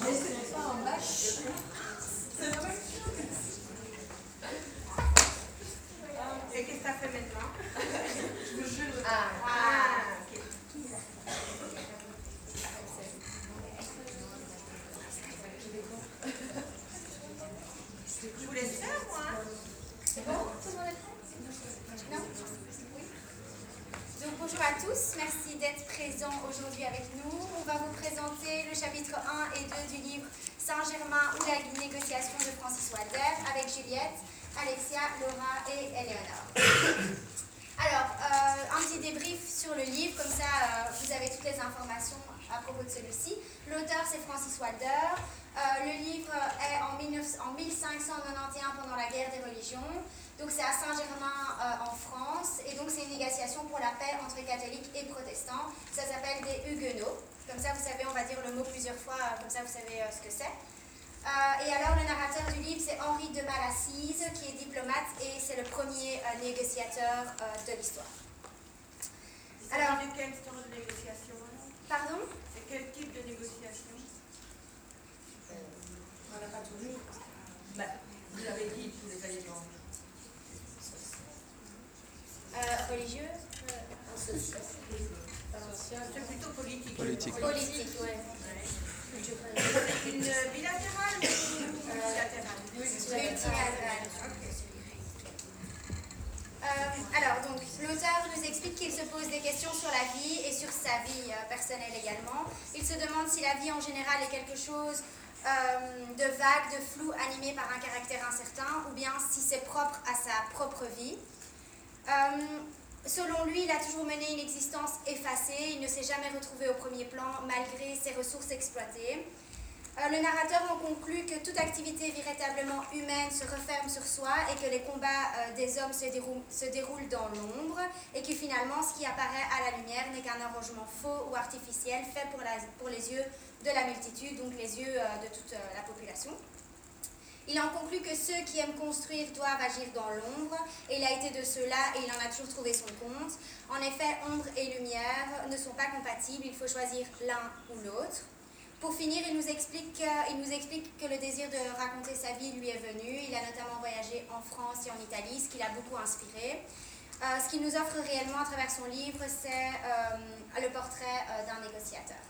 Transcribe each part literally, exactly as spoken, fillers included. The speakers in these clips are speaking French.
Et qu'est-ce que ça fait maintenant? Ah, Ah, ok. Je vous laisse faire, moi. c'est bon? Tout le monde est prêt? Non? Oui. Donc bonjour à tous, merci d'être présents aujourd'hui avec nous. On va vous présenter le chapitre un et deux du livre Saint-Germain ou la négociation de Francis Walter avec Juliette, Alexia, Laura et Eleonore. Alors, euh, un petit débrief sur le livre, comme ça euh, vous avez toutes les informations à propos de celui-ci. L'auteur c'est Francis Walter. Euh, le livre est en, mille cinq cent quatre-vingt-onze pendant la guerre des religions. Donc c'est à Saint-Germain euh, en France. Et donc c'est une négociation pour la paix entre catholiques et protestants. Ça s'appelle des Huguenots. Comme ça vous savez, on va dire le mot plusieurs fois, euh, comme ça vous savez euh, ce que c'est. Euh, et alors le narrateur du livre c'est Henri de Malassise qui est diplomate et c'est le premier euh, négociateur euh, de l'histoire. Alors, de quel genre de négociation? Pardon? C'est quel type de négociation? On n'a pas toujours. Ben, vous avez dit tous les éléments. Euh, religieuse? C'est plutôt politique. Politique. Politique, oui. Une bilatérale ou multilatérale? Multilatérale. Euh, alors, donc, l'auteur nous explique qu'il se pose des questions sur la vie et sur sa vie euh, personnelle également. Il se demande si la vie en général est quelque chose euh, de vague, de flou, animé par un caractère incertain, ou bien si c'est propre à sa propre vie. Euh, selon lui, il a toujours mené une existence effacée, il ne s'est jamais retrouvé au premier plan malgré ses ressources exploitées. Euh, le narrateur en conclut que toute activité véritablement humaine se referme sur soi et que les combats euh, des hommes se, déroulent, se déroulent dans l'ombre et que finalement ce qui apparaît à la lumière n'est qu'un arrangement faux ou artificiel fait pour, la, pour les yeux de la multitude, donc les yeux euh, de toute euh, la population. Il en conclut que ceux qui aiment construire doivent agir dans l'ombre, et il a été de ceux-là et il en a toujours trouvé son compte. En effet, ombre et lumière ne sont pas compatibles, il faut choisir l'un ou l'autre. Pour finir, il nous, explique, il nous explique que le désir de raconter sa vie lui est venu. Il a notamment voyagé en France et en Italie, ce qui l'a beaucoup inspiré. Euh, ce qu'il nous offre réellement à travers son livre, c'est euh, le portrait euh, d'un négociateur.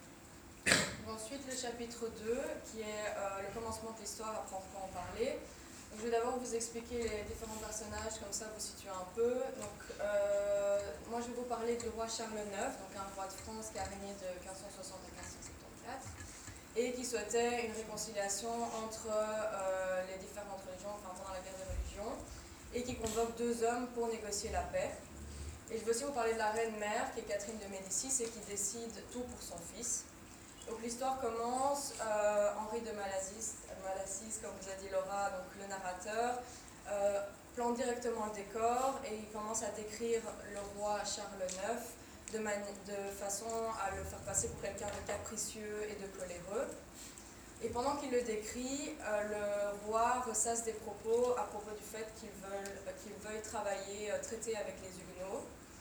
Ensuite, le chapitre deux, qui est euh, le commencement de l'histoire, après on peut en parler. Donc, je vais d'abord vous expliquer les différents personnages, comme ça vous situez un peu. Donc, euh, moi, je vais vous parler du roi Charles neuf, donc un roi de France qui a régné de quinze cent soixante à quinze cent soixante-quatre, et qui souhaitait une réconciliation entre euh, les différentes religions, enfin pendant la guerre des religions, et qui convoque deux hommes pour négocier la paix. Et je vais aussi vous parler de la reine-mère, qui est Catherine de Médicis, et qui décide tout pour son fils. Donc l'histoire commence, euh, Henri de Malassise, Malassise, comme vous a dit Laura, donc le narrateur, euh, plante directement le décor et il commence à décrire le roi Charles neuf de, de façon à le faire passer pour quelqu'un de capricieux et de coléreux. Et pendant qu'il le décrit, euh, le roi ressasse des propos à propos du fait qu'il veuille, qu'il veuille travailler, euh, traiter avec les Huguenots.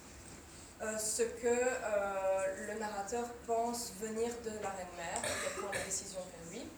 Euh, ce que euh, le narrateur pense venir de la reine-mère, qui prend la décision pour lui.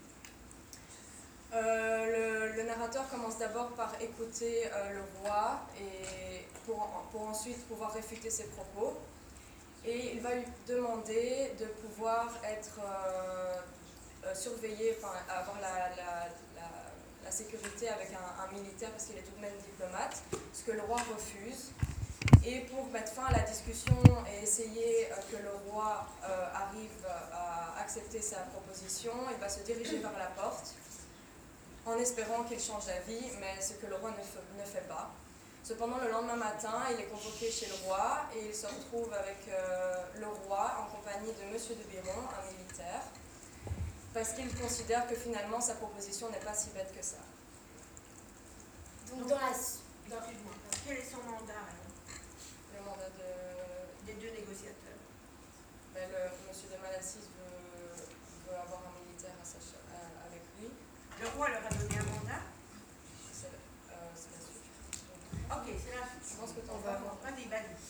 Euh, le, le narrateur commence d'abord par écouter euh, le roi et pour, pour ensuite pouvoir réfuter ses propos. Et il va lui demander de pouvoir être euh, euh, surveillé, enfin avoir la, la, la, la sécurité avec un, un militaire parce qu'il est tout de même diplomate, ce que le roi refuse. Et pour mettre fin à la discussion et essayer euh, que le roi euh, arrive à accepter sa proposition, il va se diriger vers la porte en espérant qu'il change d'avis, mais ce que le roi ne fait, ne fait pas. Cependant, le lendemain matin, il est convoqué chez le roi et il se retrouve avec euh, le roi en compagnie de Monsieur de Biron, un militaire, parce qu'il considère que finalement sa proposition n'est pas si bête que ça. Donc, dans la... Dans... Quel est son mandat? Le mandat de... des deux négociateurs. Ben, le, Monsieur de Malassise veut, veut avoir un militaire à sa, à, avec lui. Le roi leur a donné un mandat? C'est euh, la suite. Ok, c'est la suite. Je pense que tu en va vas. Vas-y, vas-y, pardon.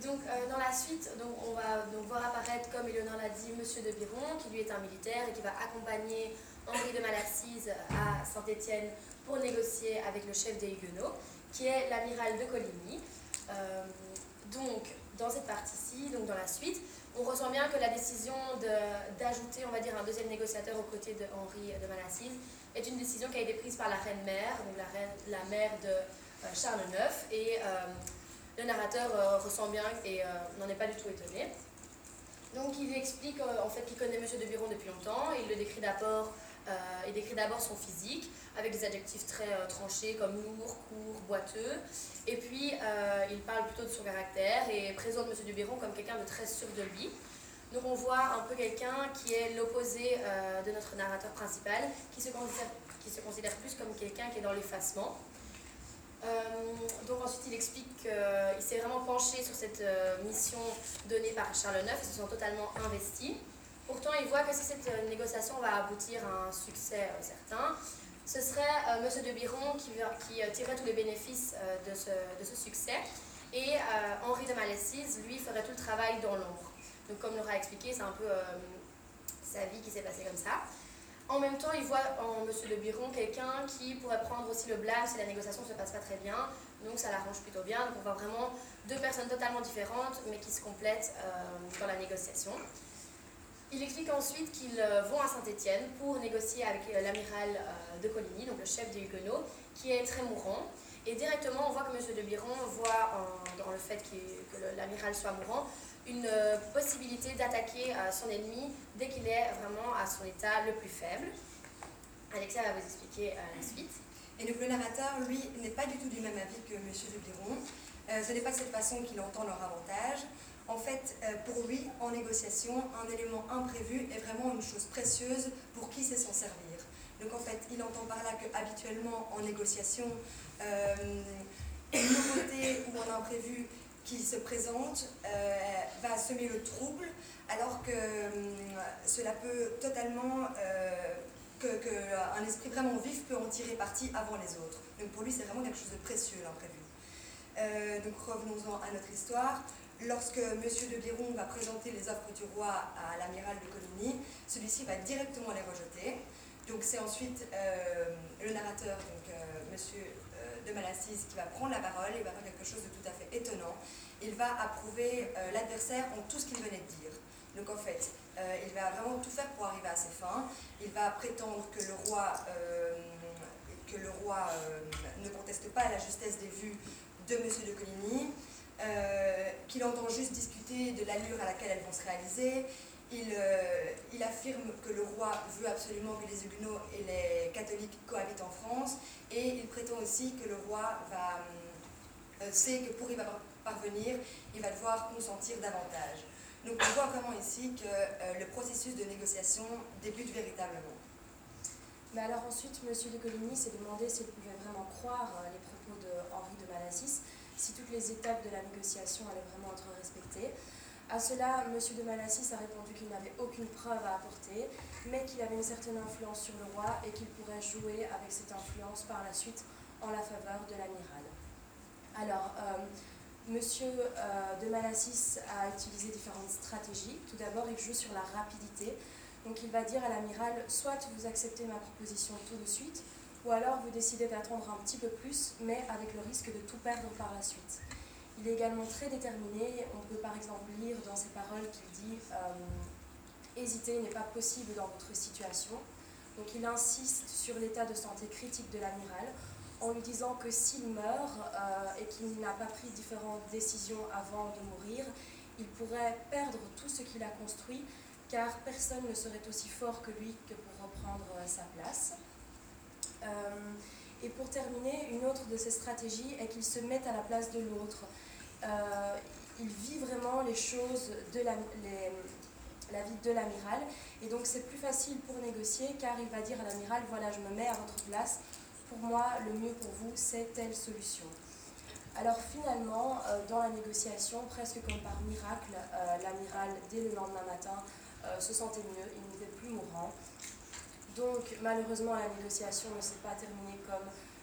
donc euh, dans la suite, donc, on va donc, voir apparaître, comme Éléonore l'a dit, Monsieur de Biron, qui lui est un militaire et qui va accompagner Henri de Malassise à Saint-Étienne pour négocier avec le chef des Huguenots, qui est l'amiral de Coligny. Euh, donc, dans cette partie-ci, donc dans la suite, on ressent bien que la décision d'ajouter, on va dire, un deuxième négociateur aux côtés de Henri de Malassise est une décision qui a été prise par la reine-mère, donc la, reine, la mère de euh, Charles neuf, et euh, le narrateur euh, ressent bien et euh, n'en est pas du tout étonné. Donc il explique euh, en fait qu'il connaît Monsieur de Biron depuis longtemps, il le décrit d'abord, euh, il décrit d'abord son physique, avec des adjectifs très euh, tranchés comme lourd, court, boiteux, et puis euh, il parle plutôt de son caractère et présente Monsieur de Biron comme quelqu'un de très sûr de lui. Donc on voit un peu quelqu'un qui est l'opposé euh, de notre narrateur principal, qui se considère, qui se considère plus comme quelqu'un qui est dans l'effacement. Euh, donc ensuite il explique qu'il s'est vraiment penché sur cette euh, mission donnée par Charles neuf et se sent totalement investi. Pourtant il voit que si cette euh, négociation va aboutir à un succès euh, certain, ce serait euh, Monsieur de Biron qui, qui euh, tirerait tous les bénéfices euh, de, ce, de ce succès et euh, Henri de Malassise lui ferait tout le travail dans l'ombre. Donc comme Laura a expliqué, c'est un peu euh, sa vie qui s'est passée comme ça. En même temps, il voit en Monsieur de Biron quelqu'un qui pourrait prendre aussi le blâme si la négociation ne se passe pas très bien, donc ça l'arrange plutôt bien. Donc on voit vraiment deux personnes totalement différentes, mais qui se complètent euh, dans la négociation. Il explique ensuite qu'ils vont à Saint-Étienne pour négocier avec l'amiral euh, de Coligny, donc le chef des Huguenots, qui est très mourant. Et directement, on voit que Monsieur de Biron voit en, dans le fait que l'amiral soit mourant, une euh, possibilité d'attaquer euh, son ennemi dès qu'il est vraiment à son état le plus faible. Alexia va vous expliquer euh, la suite. Et donc le narrateur, lui, n'est pas du tout du même avis que Monsieur de Biron. Euh, ce n'est pas de cette façon qu'il entend leur avantage. En fait, euh, pour lui, en négociation, un élément imprévu est vraiment une chose précieuse pour qui sait s'en servir. Donc en fait, il entend par là qu'habituellement, en négociation, euh, une nouveauté ou un imprévu qui se présente euh, va semer le trouble, alors que euh, cela peut totalement, euh, que, que un esprit vraiment vif peut en tirer parti avant les autres. Donc pour lui, c'est vraiment quelque chose de précieux, l'imprévu. Euh, donc revenons-en à notre histoire. Lorsque Monsieur de Biron va présenter les offres du roi à l'amiral de Coligny, celui-ci va directement les rejeter. Donc c'est ensuite euh, le narrateur, donc euh, Monsieur de Malassise, qui va prendre la parole et va faire quelque chose de tout à fait étonnant. Il va approuver euh, l'adversaire en tout ce qu'il venait de dire. Donc en fait, euh, il va vraiment tout faire pour arriver à ses fins. Il va prétendre que le roi, euh, que le roi euh, ne conteste pas la justesse des vues de Monsieur de Coligny, euh, qu'il entend juste discuter de l'allure à laquelle elles vont se réaliser. Il, euh, il affirme que le roi veut absolument que les Huguenots et les catholiques cohabitent en France, et il prétend aussi que le roi va, euh, sait que pour y parvenir, il va devoir consentir davantage. Donc on voit vraiment ici que euh, le processus de négociation débute véritablement. Mais alors ensuite, Monsieur de Coligny s'est demandé s'il pouvait vraiment croire euh, les propos de Henri de Malassise, si toutes les étapes de la négociation allaient vraiment être respectées. À cela, Monsieur de Malassise a répondu qu'il n'avait aucune preuve à apporter, mais qu'il avait une certaine influence sur le roi et qu'il pourrait jouer avec cette influence par la suite en la faveur de l'amiral. Alors, euh, Monsieur euh, de Malassise a utilisé différentes stratégies. Tout d'abord, il joue sur la rapidité. Donc il va dire à l'amiral, soit vous acceptez ma proposition tout de suite, ou alors vous décidez d'attendre un petit peu plus, mais avec le risque de tout perdre par la suite. Il est également très déterminé. On peut par exemple lire dans ses paroles qu'il dit euh, « Hésiter n'est pas possible dans votre situation ». Donc il insiste sur l'état de santé critique de l'amiral en lui disant que s'il meurt euh, et qu'il n'a pas pris différentes décisions avant de mourir, il pourrait perdre tout ce qu'il a construit, car personne ne serait aussi fort que lui que pour reprendre euh, sa place. Euh, et pour terminer, une autre de ses stratégies est qu'il se mette à la place de l'autre. Euh, il vit vraiment les choses de la, les, la vie de l'amiral, et donc c'est plus facile pour négocier, car il va dire à l'amiral, voilà, je me mets à votre place, pour moi, le mieux pour vous, c'est telle solution. Alors finalement, euh, dans la négociation, presque comme par miracle, euh, l'amiral, dès le lendemain matin, euh, se sentait mieux, il n'était plus mourant. Donc malheureusement, la négociation ne s'est pas terminée comme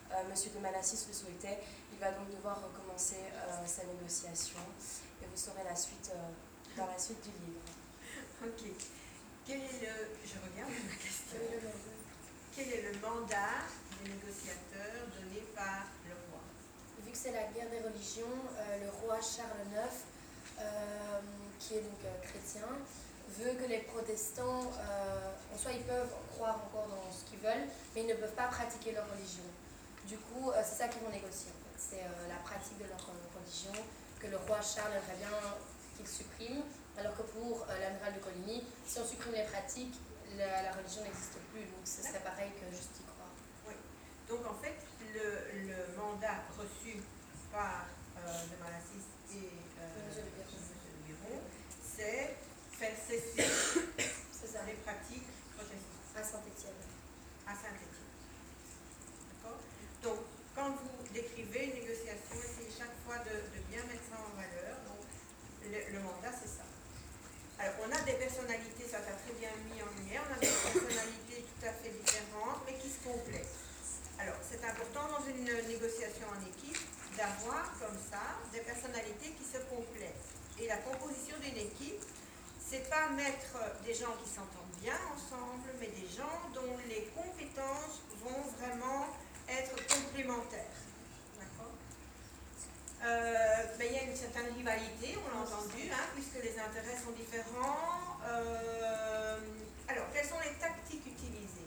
euh, Monsieur de Malassis le souhaitait. Il va donc devoir recommencer euh, sa négociation et vous saurez la suite euh, dans la suite du livre. Ok. Quel est le, je regarde ma question. Quel est le mandat des négociateurs donné par le roi? Vu que c'est la guerre des religions, euh, le roi Charles neuf, euh, qui est donc euh, chrétien, veut que les protestants, euh, en soi ils peuvent croire encore dans ce qu'ils veulent, mais ils ne peuvent pas pratiquer leur religion. Du coup, euh, c'est ça qu'ils vont négocier. En fait. C'est euh, la pratique de leur euh, religion que le roi Charles aimerait bien qu'il supprime, alors que pour euh, l'amiral de Coligny, si on supprime les pratiques, la, la religion n'existe plus, donc ce serait pareil que juste y croire. Oui. Donc en fait, le, le mandat reçu par euh, de Malassis et euh, Monsieur de Biron. Monsieur de Biron, c'est faire cesser C'est ça, les pratiques protestantes à Saint-Étienne. à Saint-Étienne. D'accord? Donc, quand vous décrivez une négociation, essayez chaque fois de, de bien mettre ça en valeur. Donc, le, le mandat, c'est ça. Alors, on a des personnalités, ça t'a très bien mis en lumière, on a des personnalités tout à fait différentes, mais qui se complètent. Alors, c'est important dans une négociation en équipe d'avoir comme ça des personnalités qui se complètent. Et la composition d'une équipe, c'est pas mettre des gens qui s'entendent bien ensemble, mais des gens dont les compétences vont vraiment être complémentaires. D'accord? Euh, ben, il y a une certaine rivalité, on l'a entendu, hein, puisque les intérêts sont différents. Euh, alors, quelles sont les tactiques utilisées?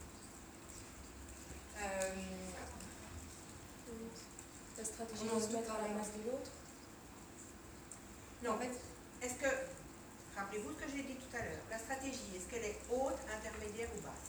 Euh, La stratégie On en de se doute mettre à la vraiment. place de l'autre. Non, en fait, est-ce que, rappelez-vous ce que j'ai dit tout à l'heure, la stratégie, est-ce qu'elle est haute, intermédiaire ou basse?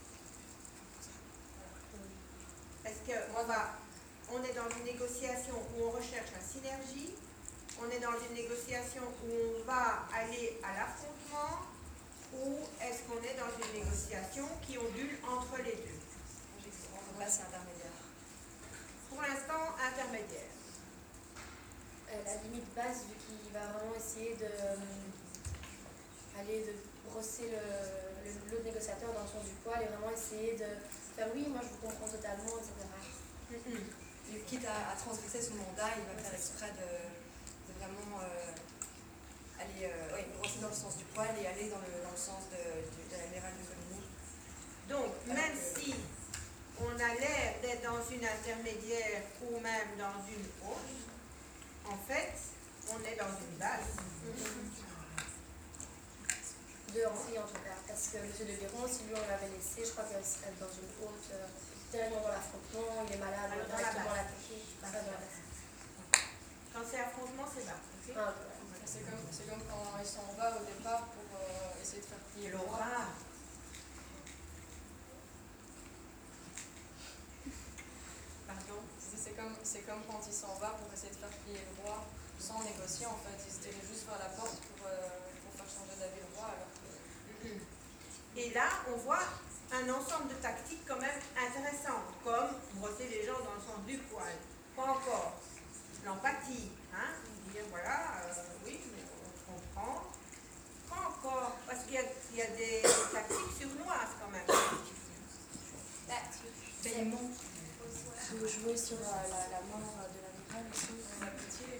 Est-ce qu'on va, on est dans une négociation où on recherche la synergie, on est dans une négociation où on va aller à l'affrontement, ou est-ce qu'on est dans une négociation qui ondule entre les deux? On va passer intermédiaire. Pour l'instant, intermédiaire. Euh, la limite basse, vu qu'il va vraiment essayer de euh, aller de brosser le, le, l'autre négociateur dans le sens du poil et vraiment essayer de faire oui, moi je vous comprends totalement, et cetera. Mm-hmm. Et quitte à, à transgresser son mandat, il va faire exprès de, de vraiment euh, aller euh, ouais, brosser dans le sens du poil et aller dans le, dans le sens de, de, de l'amiral de Coligny. Donc, même si on a l'air d'être dans une intermédiaire ou même dans une haute, en fait, on est dans une base. De Henri en tout cas, parce que M. de Biron, si lui on l'avait laissé, je crois qu'il serait dans une haute, euh, tellement dans l'affrontement, il est malade, Alors, on dans va la directement base. l'attaquer. Pas dans la base. Quand c'est affrontement, c'est bas. ok? Ah, ok. C'est comme, c'est comme quand ils s'en va au départ pour euh, essayer de faire plier le roi. Laura. Pardon? C'est c'est comme, c'est comme quand il s'en va pour essayer de faire plier le roi sans négocier en fait. Il se dirige juste vers la porte pour, euh, pour faire changer d'avis le roi alors que... Et là, on voit un ensemble de tactiques quand même intéressantes, comme brosser les gens dans le sens du poil. Pas encore. L'empathie, hein? Dire voilà, euh, oui, mais on comprend. Pas encore, parce qu'il y a, il y a des tactiques surnoises quand même. Bah, Paiement. De jouer sur euh, la, la mort de l'amiral aussi. La pitié.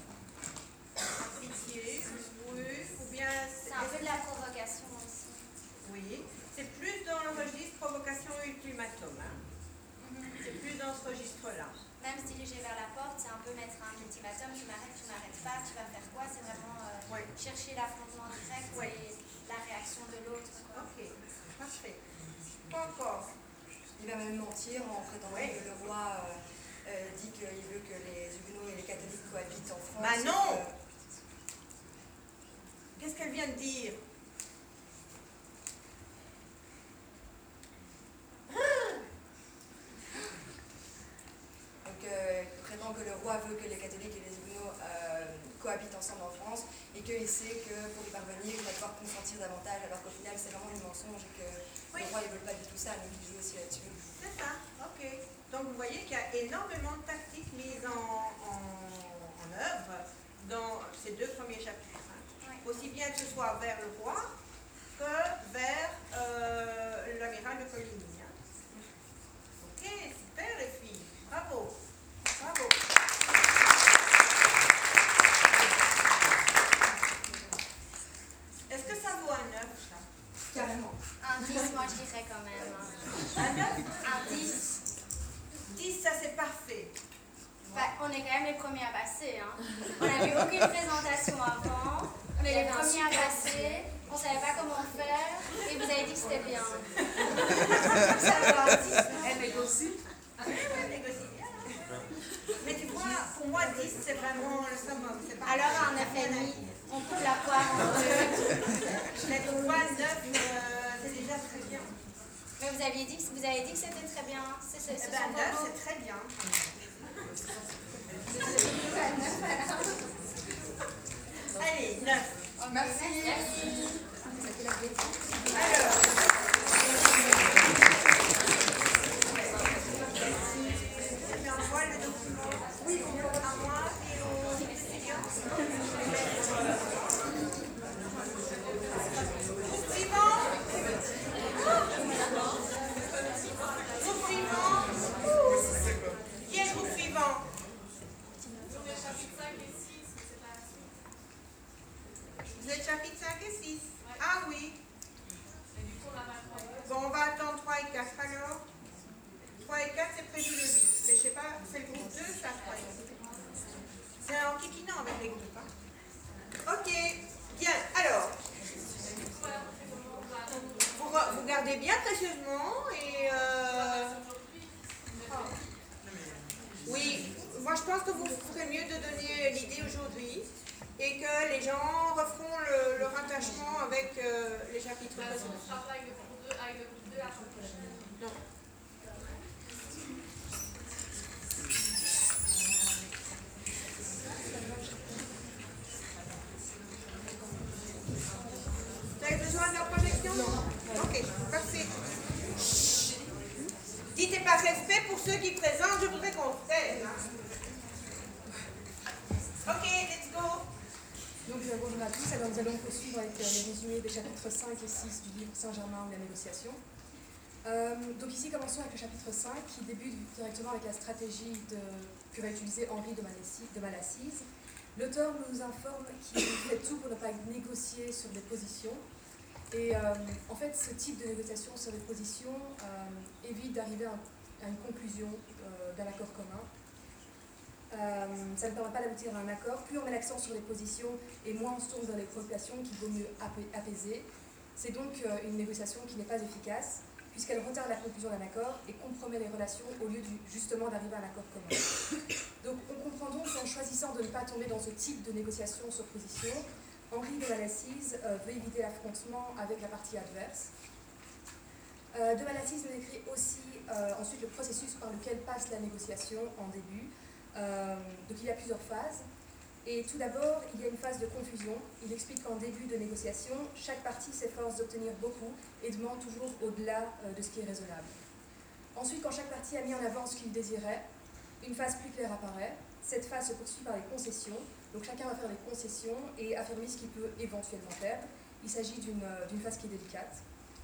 Pitié, oui, ou bien... c'est un peu de la provocation aussi. Oui, c'est plus dans le registre provocation et ultimatum. Hein. C'est plus dans ce registre-là. Même se diriger vers la porte, c'est un peu mettre un ultimatum, tu m'arrêtes, tu m'arrêtes pas, tu vas faire quoi? C'est vraiment euh, Oui. chercher l'affrontement direct Oui. et la réaction de l'autre. quoi. Ok, parfait. Pas encore. Il va même mentir en prétendant Oui. que le roi euh, euh, dit qu'il veut que les huguenots et les catholiques cohabitent en France. Bah non. et que- Qu'est-ce qu'elle vient de dire? Donc, euh, il prétend que le roi veut que les catholiques et les huguenots euh, cohabitent ensemble en France et qu'il sait que pour y parvenir, il va devoir consentir davantage, alors qu'au final, c'est vraiment du mensonge et que Oui. le roi ne veut pas du tout ça, donc il joue aussi là-dessus. C'est ça, ok. Donc vous voyez qu'il y a énormément de tactiques mises en, en, en œuvre dans ces deux premiers chapitres. Hein. Oui. Aussi bien que ce soit vers le roi que vers euh, l'amiral de Coligny. Hein. Ok, super les filles. quand même. Un neuf? Un dix. dix, ça c'est parfait. Bah, on est quand même les premiers à passer. Hein. On n'a vu aucune présentation avant. On est les premiers à passer. On ne savait pas comment faire. Et vous avez dit que c'était bien. Ça va, dix. Elle négocie. Elle négocie bien. Mais tu vois, pour moi, dix, c'est vraiment le summum. C'est pas Alors, un neuf et demi, on coupe la poire en deux. Mais pour moi, neuf, euh, c'est déjà très bien. Mais vous aviez dit que, vous avez dit que c'était très bien. C'est ce, ce Eh ben, sont neuf, vos mots. c'est très bien. Allez, neuf. Merci. Alors. Je envoie le document. Oui, à moi et aux étudiants. Groupe suivant. Groupe suivant. Qui est le groupe suivant? Vous êtes chapitre cinq et six. Ah oui. Bon, on va attendre trois et quatre alors. trois et quatre, c'est prévu le huit. Mais je sais pas, c'est le groupe deux, ça, je crois. C'est un enquiquinant avec les groupes. Hein. Ok, bien. Alors, vous, vous gardez bien précieusement et... Euh... Oui, moi je pense que vous ferez mieux de donner l'idée aujourd'hui et que les gens referont le, le rattachement avec euh, les chapitres précédents. Non. Vous avez besoin de la projection? Non. Ok, parfait. Dites par respect pour ceux qui présentent, je voudrais qu'on se taise. Ok, let's go. Donc euh, bonjour à tous, alors nous allons poursuivre avec euh, les résumés des chapitres cinq et six du livre Saint-Germain ou la négociation. Euh, donc ici commençons avec le chapitre cinq qui débute directement avec la stratégie de, que va utiliser Henri de Malassise. De Malassise. L'auteur nous informe qu'il fait tout pour ne pas négocier sur des positions. Et euh, en fait, ce type de négociation sur des positions euh, évite d'arriver à, à une conclusion euh, d'un accord commun. Euh, ça ne permet pas d'aboutir à un accord. Plus on met l'accent sur les positions et moins on se tourne vers les préoccupations qu'il vaut mieux apaiser. C'est donc euh, une négociation qui n'est pas efficace puisqu'elle retarde la conclusion d'un accord et compromet les relations au lieu du, justement d'arriver à un accord commun. Donc on comprend donc qu'en choisissant de ne pas tomber dans ce type de négociation sur position, Henri de Malassise euh, veut éviter l'affrontement avec la partie adverse. Euh, de Malassise nous décrit aussi euh, ensuite le processus par lequel passe la négociation en début. Euh, donc il y a plusieurs phases. Et tout d'abord, il y a une phase de confusion. Il explique qu'en début de négociation, chaque partie s'efforce d'obtenir beaucoup et demande toujours au-delà euh, de ce qui est raisonnable. Ensuite, quand chaque partie a mis en avant ce qu'il désirait, une phase plus claire apparaît. Cette phase se poursuit par les concessions. Donc chacun va faire des concessions et affirmer ce qu'il peut éventuellement faire. Il s'agit d'une d'une phase qui est délicate.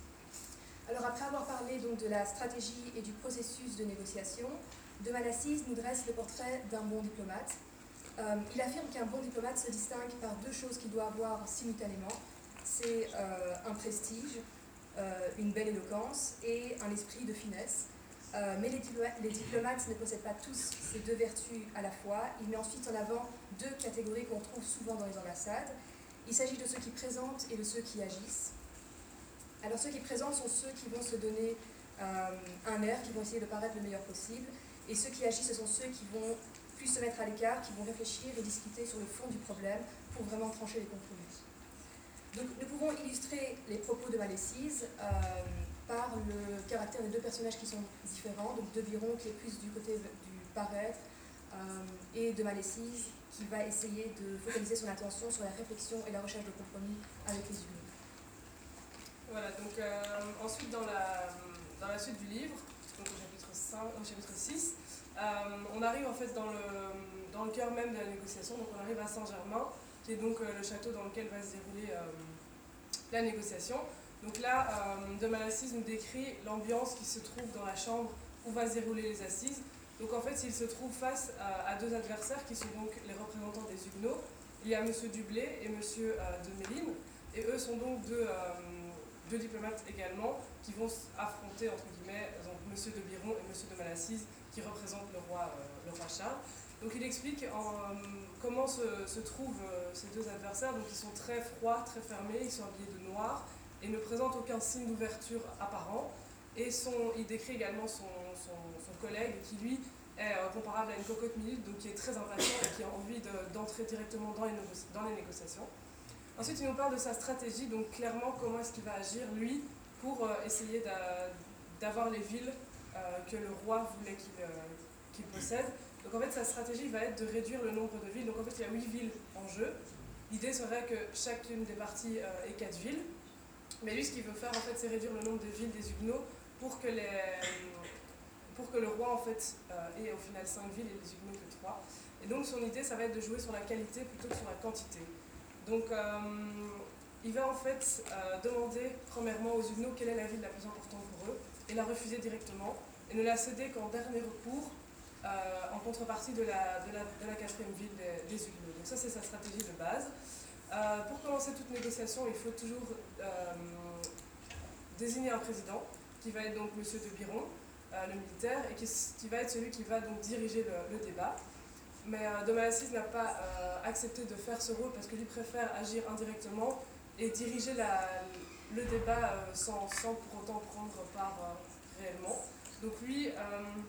Alors après avoir parlé donc de la stratégie et du processus de négociation, de Malassise nous dresse le portrait d'un bon diplomate. Euh, il affirme qu'un bon diplomate se distingue par deux choses qu'il doit avoir simultanément. C'est euh, un prestige, euh, une belle éloquence et un esprit de finesse. Euh, mais les, diplo les diplomates ne possèdent pas tous ces deux vertus à la fois. Il met ensuite en avant deux catégories qu'on trouve souvent dans les ambassades. Il s'agit de ceux qui présentent et de ceux qui agissent. Alors ceux qui présentent sont ceux qui vont se donner euh, un air, qui vont essayer de paraître le meilleur possible. Et ceux qui agissent, ce sont ceux qui vont plus se mettre à l'écart, qui vont réfléchir et discuter sur le fond du problème pour vraiment trancher les compromis. Donc nous pouvons illustrer les propos de Malassise euh, par le caractère des deux personnages qui sont différents, donc de Biron qui est plus du côté du paraître euh, et de Malassise qui va essayer de focaliser son attention sur la réflexion et la recherche de compromis avec les humains. Voilà, donc euh, ensuite dans la, dans la suite du livre, donc au chapitre, cinq, au chapitre six, euh, on arrive en fait dans le, dans le cœur même de la négociation, donc on arrive à Saint-Germain, qui est donc euh, le château dans lequel va se dérouler euh, la négociation. Donc là, euh, de Malassise nous décrit l'ambiance qui se trouve dans la chambre où va se dérouler les assises. Donc en fait, il se trouve face à, à deux adversaires qui sont donc les représentants des Huguenots. Il y a M. Dublé et M. Euh, de Méline, et eux sont donc deux, euh, deux diplomates également qui vont affronter, entre guillemets, donc M. de Biron et M. de Malassise qui représentent le roi, euh, le roi Charles. Donc il explique en, euh, comment se, se trouvent euh, ces deux adversaires. Donc ils sont très froids, très fermés, ils sont habillés de noir et ne présentent aucun signe d'ouverture apparent. Et son, il décrit également son, son, son collègue qui lui est euh, comparable à une cocotte minute, donc qui est très impatient et qui a envie de, d'entrer directement dans les, négoci- dans les négociations. Ensuite il nous parle de sa stratégie, donc clairement comment est-ce qu'il va agir lui pour euh, essayer d'a, d'avoir les villes euh, que le roi voulait qu'il, euh, qu'il possède. Donc en fait sa stratégie va être de réduire le nombre de villes. Donc en fait il y a huit villes en jeu. L'idée serait que chacune des parties euh, ait quatre villes. Mais lui ce qu'il veut faire en fait c'est réduire le nombre de villes des Huguenots pour que, les, pour que le roi en fait euh, ait au final cinq villes et les Huguenots que trois. Et donc son idée ça va être de jouer sur la qualité plutôt que sur la quantité. Donc euh, il va en fait euh, demander premièrement aux Huguenots quelle est la ville la plus importante pour eux et la refuser directement et ne la céder qu'en dernier recours euh, en contrepartie de la, de la, de la quatrième ville des, des Huguenots. Donc ça c'est sa stratégie de base. Euh, pour commencer toute négociation, il faut toujours euh, désigner un président qui va être donc M. de Biron, euh, le militaire, et qui, qui va être celui qui va donc diriger le, le débat. Mais euh, de Malassise n'a pas euh, accepté de faire ce rôle parce qu'il préfère agir indirectement et diriger la, le débat euh, sans, sans pour autant prendre part euh, réellement. Donc lui euh,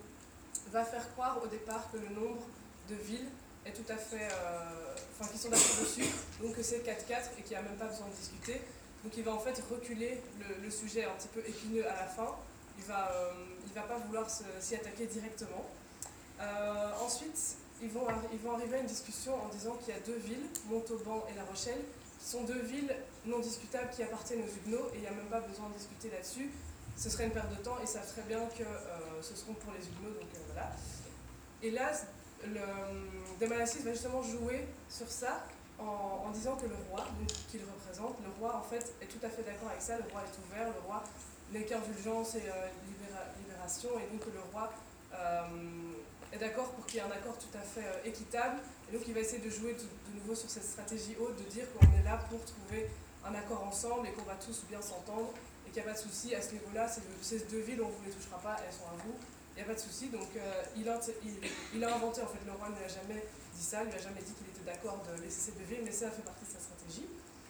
va faire croire au départ que le nombre de villes est tout à fait, euh, enfin qui sont d'accord dessus, donc que c'est quatre quatre et qu'il n'y a même pas besoin de discuter. Donc il va en fait reculer le, le sujet un petit peu épineux à la fin. Il va, euh, il va pas vouloir se, s'y attaquer directement. Euh, ensuite, ils vont, ils vont arriver à une discussion en disant qu'il y a deux villes, Montauban et La Rochelle, qui sont deux villes non discutables qui appartiennent aux Huguenots et il n'y a même pas besoin de discuter là-dessus. Ce serait une perte de temps et ils savent très bien que euh, ce seront pour les Huguenots, donc euh, voilà. Et là, le, de Malassise va justement jouer sur ça en, en disant que le roi, donc, qu'il représente, le roi en fait est tout à fait d'accord avec ça, le roi est ouvert, le roi n'est qu'indulgence et euh, libéra, libération, et donc le roi euh, est d'accord pour qu'il y ait un accord tout à fait euh, équitable, et donc il va essayer de jouer de, de nouveau sur cette stratégie haute, de dire qu'on est là pour trouver un accord ensemble et qu'on va tous bien s'entendre, et qu'il n'y a pas de souci à ce niveau-là, ces deux, ces deux villes on ne vous les touchera pas, elles sont à vous. Il n'y a pas de souci, donc euh, il, a, il, il a inventé, en fait, le roi ne lui a jamais dit ça, il ne lui a jamais dit qu'il était d'accord de laisser ces deux villes, mais ça fait partie de sa stratégie.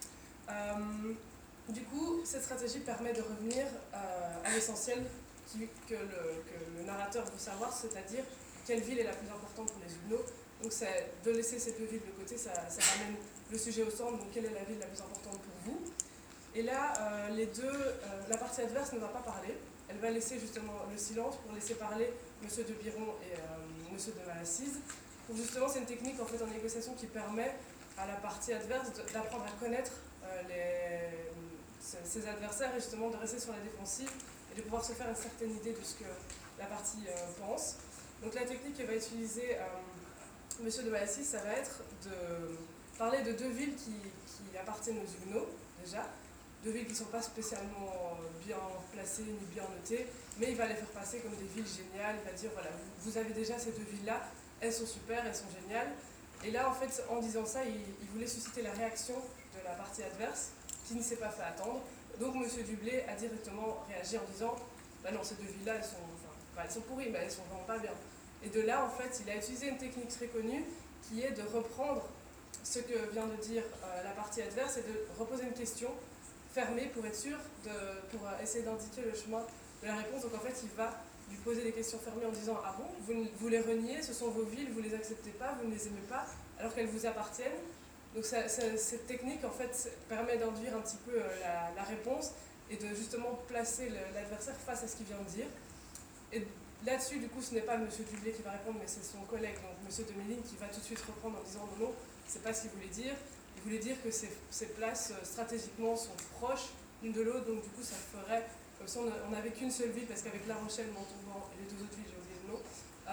Euh, du coup, cette stratégie permet de revenir euh, à l'essentiel qui, que, le, que le narrateur veut savoir, c'est-à-dire quelle ville est la plus importante pour les Huguenots. Donc c'est de laisser ces deux villes de côté, ça, ça ramène le sujet au centre, donc quelle est la ville la plus importante pour vous. Et là, euh, les deux, euh, la partie adverse ne va pas parler. Elle va laisser justement le silence pour laisser parler M. de Biron et euh, M. de Malassise. Pour justement, c'est une technique en fait en négociation qui permet à la partie adverse d'apprendre à connaître euh, les, ses adversaires et justement de rester sur la défensive et de pouvoir se faire une certaine idée de ce que la partie euh, pense. Donc la technique que va utiliser euh, M. de Malassise, ça va être de parler de deux villes qui, qui appartiennent aux Huguenots déjà. Deux villes qui ne sont pas spécialement bien placées ni bien notées, mais il va les faire passer comme des villes géniales. Il va dire, voilà, vous, vous avez déjà ces deux villes-là, elles sont super, elles sont géniales. Et là, en fait, en disant ça, il, il voulait susciter la réaction de la partie adverse, qui ne s'est pas fait attendre. Donc, M. Dublé a directement réagi en disant, bah non, ces deux villes-là, elles sont, enfin, bah, elles sont pourries, mais elles sont vraiment pas bien. Et de là, en fait, il a utilisé une technique très connue, qui est de reprendre ce que vient de dire euh, la partie adverse et de reposer une question fermé pour être sûr, de, pour essayer d'indiquer le chemin de la réponse. Donc en fait, il va lui poser des questions fermées en disant « Ah bon, vous, vous les reniez, ce sont vos villes, vous ne les acceptez pas, vous ne les aimez pas, alors qu'elles vous appartiennent ?» Donc ça, ça, cette technique, en fait, permet d'induire un petit peu la, la réponse et de justement placer le, l'adversaire face à ce qu'il vient de dire. Et là-dessus, du coup, ce n'est pas M. Dublé qui va répondre, mais c'est son collègue, donc M. de Méline, qui va tout de suite reprendre en disant « Non, non, c'est pas ce qu'il voulait dire. » Il voulait dire que ces, ces places stratégiquement sont proches l'une de l'autre, donc du coup ça ferait comme si on n'avait qu'une seule ville, parce qu'avec La Rochelle, Montauban et les deux autres villes, j'ai oublié le nom,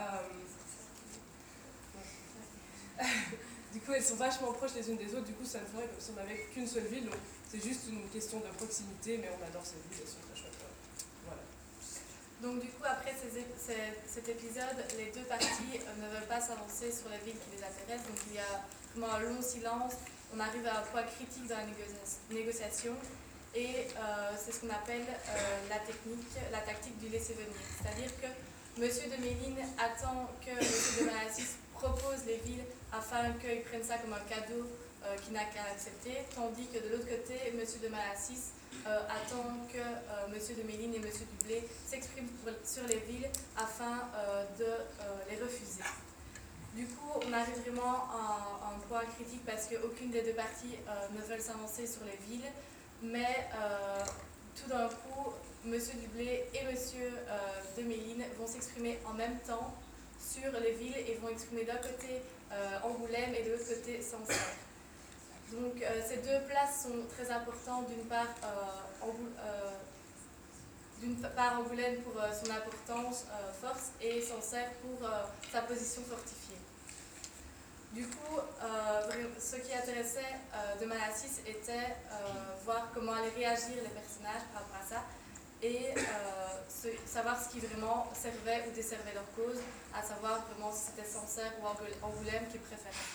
euh, du coup elles sont vachement proches les unes des autres, du coup ça ne ferait comme si on n'avait qu'une seule ville, donc c'est juste une question de proximité, mais on adore ces villes, elles sont très chouettes. Voilà. Donc du coup, après ces, ces, cet épisode, les deux parties ne veulent pas s'avancer sur les villes qui les intéressent, donc il y a vraiment un long silence. On arrive à un point critique dans la négocia- négociation Et euh, c'est ce qu'on appelle euh, la technique, la tactique du laisser venir. C'est-à-dire que Monsieur de Méline attend que Monsieur de Malassis propose les villes afin qu'ils prennent ça comme un cadeau euh, qu'il n'a qu'à accepter, tandis que de l'autre côté, Monsieur de Malassis euh, attend que euh, Monsieur de Méline et Monsieur Dublé s'expriment sur les villes afin euh, de euh, les refuser. Du coup, on arrive vraiment à, à un point critique parce qu'aucune des deux parties euh, ne veulent s'avancer sur les villes, mais euh, tout d'un coup, Monsieur Dublé et Monsieur euh, de Méline vont s'exprimer en même temps sur les villes et vont exprimer d'un côté euh, Angoulême et de l'autre côté Sancerre. Donc euh, ces deux places sont très importantes, d'une part, euh, Angoul euh, d'une part Angoulême pour euh, son importance, euh, force, et Sancerre pour euh, sa position fortifiée. Du coup, euh, ce qui intéressait euh, de Malassis était euh, voir comment allaient réagir les personnages par rapport à ça et euh, ce, savoir ce qui vraiment servait ou desservait leur cause, à savoir vraiment si c'était Sancerre ou Angoulême qu'ils préféraient.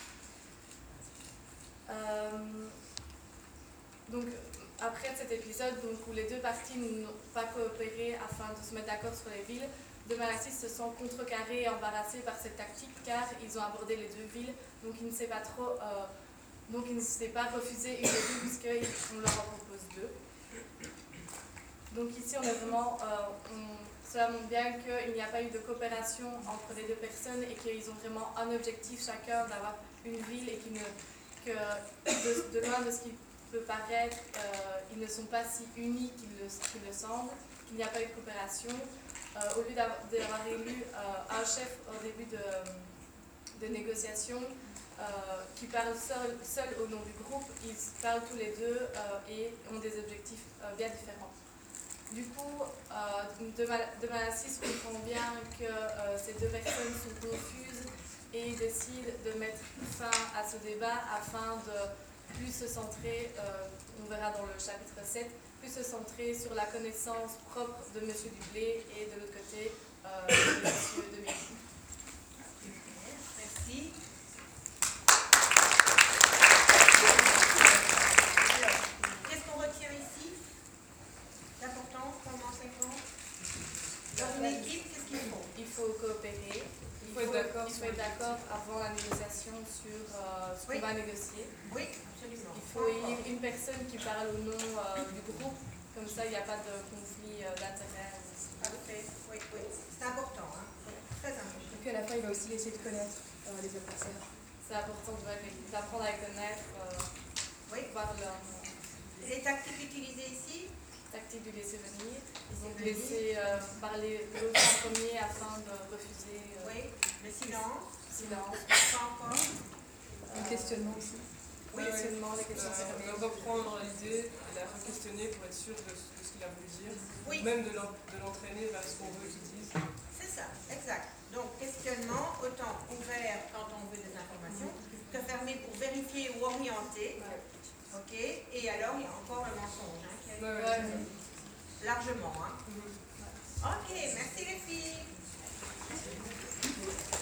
Euh, donc, après cet épisode donc, où les deux parties n'ont pas coopéré afin de se mettre d'accord sur les villes, de Malassis se sent contrecarré et embarrassé par cette tactique car ils ont abordé les deux villes, donc il ne sait pas trop, euh, donc il ne sait pas refuser une des villes puisqu'on leur en propose deux. Donc ici on est vraiment, euh, on, cela montre bien qu'il n'y a pas eu de coopération entre les deux personnes et qu'ils ont vraiment un objectif chacun d'avoir une ville et qui ne, que de, de loin de ce qui peut paraître, euh, ils ne sont pas si unis qu'ils le, qu'ils le semblent, qu'il n'y a pas eu de coopération. Euh, au lieu d'avoir élu euh, un chef au début de, de négociations euh, qui parle seul, seul au nom du groupe, ils parlent tous les deux euh, et ont des objectifs euh, bien différents. Du coup, euh, de, Mal de Malassis comprend bien que euh, ces deux personnes sont confuses et ils décident de mettre fin à ce débat afin de plus se centrer, euh, on verra dans le chapitre sept, plus se centrer sur la connaissance propre de M. Dublé et de l'autre côté euh, de M. de Méline. Merci. Qu'est-ce qu'on retient ici d'important pendant cinq ans? Dans une équipe, qu'est-ce qu'il faut? Il faut coopérer. Il faut, il faut être d'accord avant la négociation sur euh, ce oui. qu'on va négocier. Oui, absolument. Il faut élire une personne qui parle au nom euh, du groupe, comme ça il n'y a pas de conflit euh, d'intérêts. Parfait, oui, oui. C'est important, hein. Très important. Et puis à la fin, il va aussi essayer de connaître euh, les adversaires. C'est important d'apprendre à les connaître, euh, oui. voir leur... Les tactiques utilisées ici? Tactique du laisser venir. Ils ont laissé euh, parler l'autre en premier afin de refuser. Euh, oui, le silence. Silence. Pas encore. Le euh, questionnement aussi. Oui, le questionnement, les questions fermées. Euh, reprendre l'idée et la re-questionner pour être sûr de, de ce qu'il a voulu dire. Oui. Même de l'entraîner vers ce qu'on veut qu'il dise. C'est ça, exact. Donc, questionnement, autant ouvert quand on veut des informations, que fermé pour vérifier ou orienter. Ouais. Ok, et alors il y a encore le mensonge hein, qui a Ouais, été ouais. largement. Hein. Mm-hmm. Ok, merci les filles.